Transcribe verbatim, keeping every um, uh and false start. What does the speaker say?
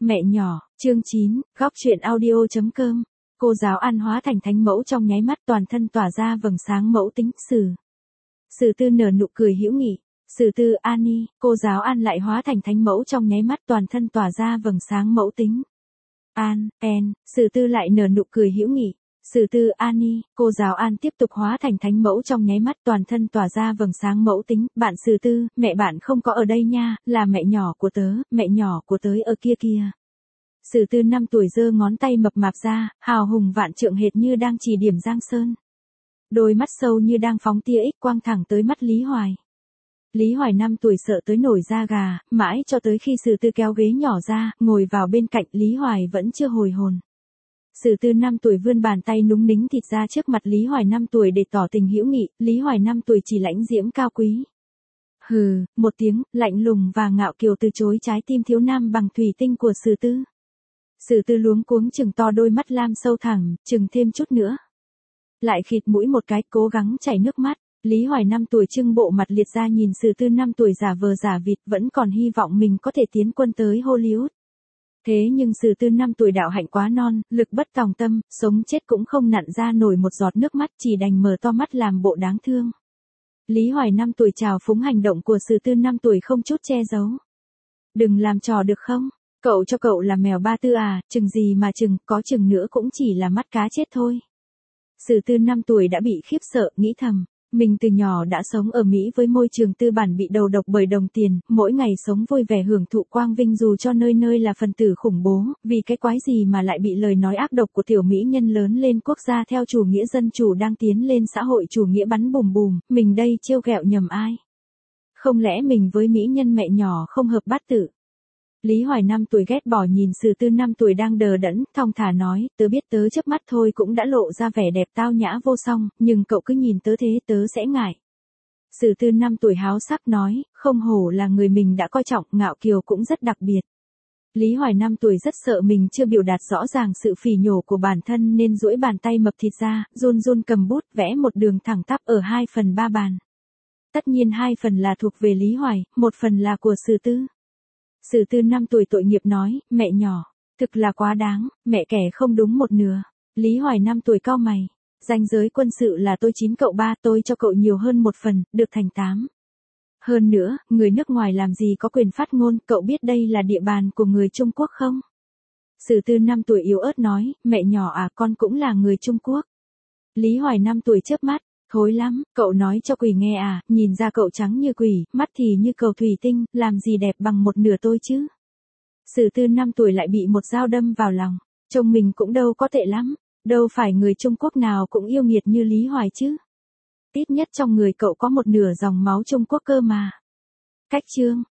Mẹ nhỏ, chương chín, góc truyện audio.com. Cô giáo An hóa thành thánh mẫu trong nháy mắt, toàn thân tỏa ra vầng sáng mẫu tính. Sử Sử Tư nở nụ cười hữu nghị. Sử Tư, Ani, cô giáo An lại hóa thành thánh mẫu trong nháy mắt, toàn thân tỏa ra vầng sáng mẫu tính. An, En, Sử Tư lại nở nụ cười hữu nghị. Sử Tư, Ani, cô giáo An tiếp tục hóa thành thánh mẫu trong nháy mắt, toàn thân tỏa ra vầng sáng mẫu tính. Bạn Sử Tư, mẹ bạn không có ở đây nha, là mẹ nhỏ của tớ, mẹ nhỏ của tớ ở kia kia. Sử Tư năm tuổi giơ ngón tay mập mạp ra, hào hùng vạn trượng hệt như đang chỉ điểm Giang Sơn. Đôi mắt sâu như đang phóng tia ích quang thẳng tới mắt Lý Hoài. Lý Hoài năm tuổi sợ tới nổi da gà, mãi cho tới khi Sử Tư kéo ghế nhỏ ra, ngồi vào bên cạnh, Lý Hoài vẫn chưa hồi hồn. Sử Tư năm tuổi vươn bàn tay núng nính thịt ra trước mặt Lý Hoài năm tuổi để tỏ tình hữu nghị. Lý Hoài năm tuổi chỉ lãnh diễm cao quý. Hừ, một tiếng, lạnh lùng và ngạo kiều từ chối trái tim thiếu nam bằng thủy tinh của Sử Tư. Sử Tư luống cuống chừng to đôi mắt lam sâu thẳm, chừng thêm chút nữa. Lại khịt mũi một cái, cố gắng chảy nước mắt. Lý Hoài năm tuổi trưng bộ mặt liệt ra nhìn Sử Tư năm tuổi giả vờ giả vịt, vẫn còn hy vọng mình có thể tiến quân tới Hollywood. Thế nhưng Sử Tư năm tuổi đạo hạnh quá non, lực bất tòng tâm, sống chết cũng không nặn ra nổi một giọt nước mắt, chỉ đành mở to mắt làm bộ đáng thương. Lý Hoài năm tuổi trào phúng hành động của Sử Tư năm tuổi không chút che giấu. Đừng làm trò được không? Cậu cho cậu là mèo ba tư à, chừng gì mà chừng, có chừng nữa cũng chỉ là mắt cá chết thôi. Sử Tư năm tuổi đã bị khiếp sợ, nghĩ thầm. Mình từ nhỏ đã sống ở Mỹ với môi trường tư bản bị đầu độc bởi đồng tiền, mỗi ngày sống vui vẻ hưởng thụ quang vinh dù cho nơi nơi là phần tử khủng bố, vì cái quái gì mà lại bị lời nói ác độc của tiểu mỹ nhân lớn lên quốc gia theo chủ nghĩa dân chủ đang tiến lên xã hội chủ nghĩa bắn bùm bùm, mình đây trêu ghẹo nhầm ai? Không lẽ mình với mỹ nhân mẹ nhỏ không hợp bát tự? Lý Hoài năm tuổi ghét bỏ nhìn Sử Tư năm tuổi đang đờ đẫn, thong thả nói, tớ biết tớ chớp mắt thôi cũng đã lộ ra vẻ đẹp tao nhã vô song, nhưng cậu cứ nhìn tớ thế tớ sẽ ngại. Sử Tư năm tuổi háo sắc nói, không hổ là người mình đã coi trọng, ngạo kiều cũng rất đặc biệt. Lý Hoài năm tuổi rất sợ mình chưa biểu đạt rõ ràng sự phỉ nhổ của bản thân nên duỗi bàn tay mập thịt ra, run run cầm bút vẽ một đường thẳng tắp ở hai phần ba bàn. Tất nhiên hai phần là thuộc về Lý Hoài, một phần là của Sử Tư. Sử Tư năm tuổi tội nghiệp nói, mẹ nhỏ, thực là quá đáng, mẹ kẻ không đúng một nửa. Lý Hoài năm tuổi cau mày, ranh giới quân sự là tôi chín cậu ba, tôi cho cậu nhiều hơn một phần, được thành tám. Hơn nữa, người nước ngoài làm gì có quyền phát ngôn, cậu biết đây là địa bàn của người Trung Quốc không? Sử Tư năm tuổi yếu ớt nói, mẹ nhỏ à, con cũng là người Trung Quốc. Lý Hoài năm tuổi chớp mắt. Thối lắm, cậu nói cho quỷ nghe à, nhìn ra cậu trắng như quỷ, mắt thì như cầu thủy tinh, làm gì đẹp bằng một nửa tôi chứ. Sử Tư năm tuổi lại bị một dao đâm vào lòng, trông mình cũng đâu có tệ lắm, đâu phải người Trung Quốc nào cũng yêu nghiệt như Lý Hoài chứ. Ít nhất trong người cậu có một nửa dòng máu Trung Quốc cơ mà. Cách chương,